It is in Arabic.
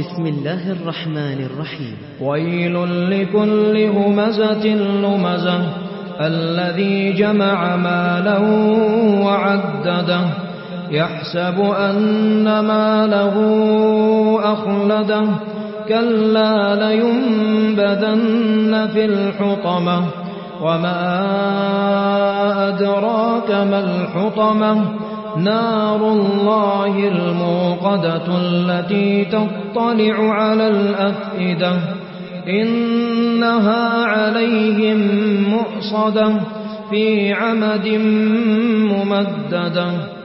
بسم الله الرحمن الرحيم. ويل لكل همزة لمزة الذي جمع مالا وعدده يحسب أن ماله أخلده كلا لينبذن في الحطمة وما أدراك ما الحطمة نار الله الموقدة التي تطلع على الأفئدة إنها عليهم مؤصدة في عمد ممددة.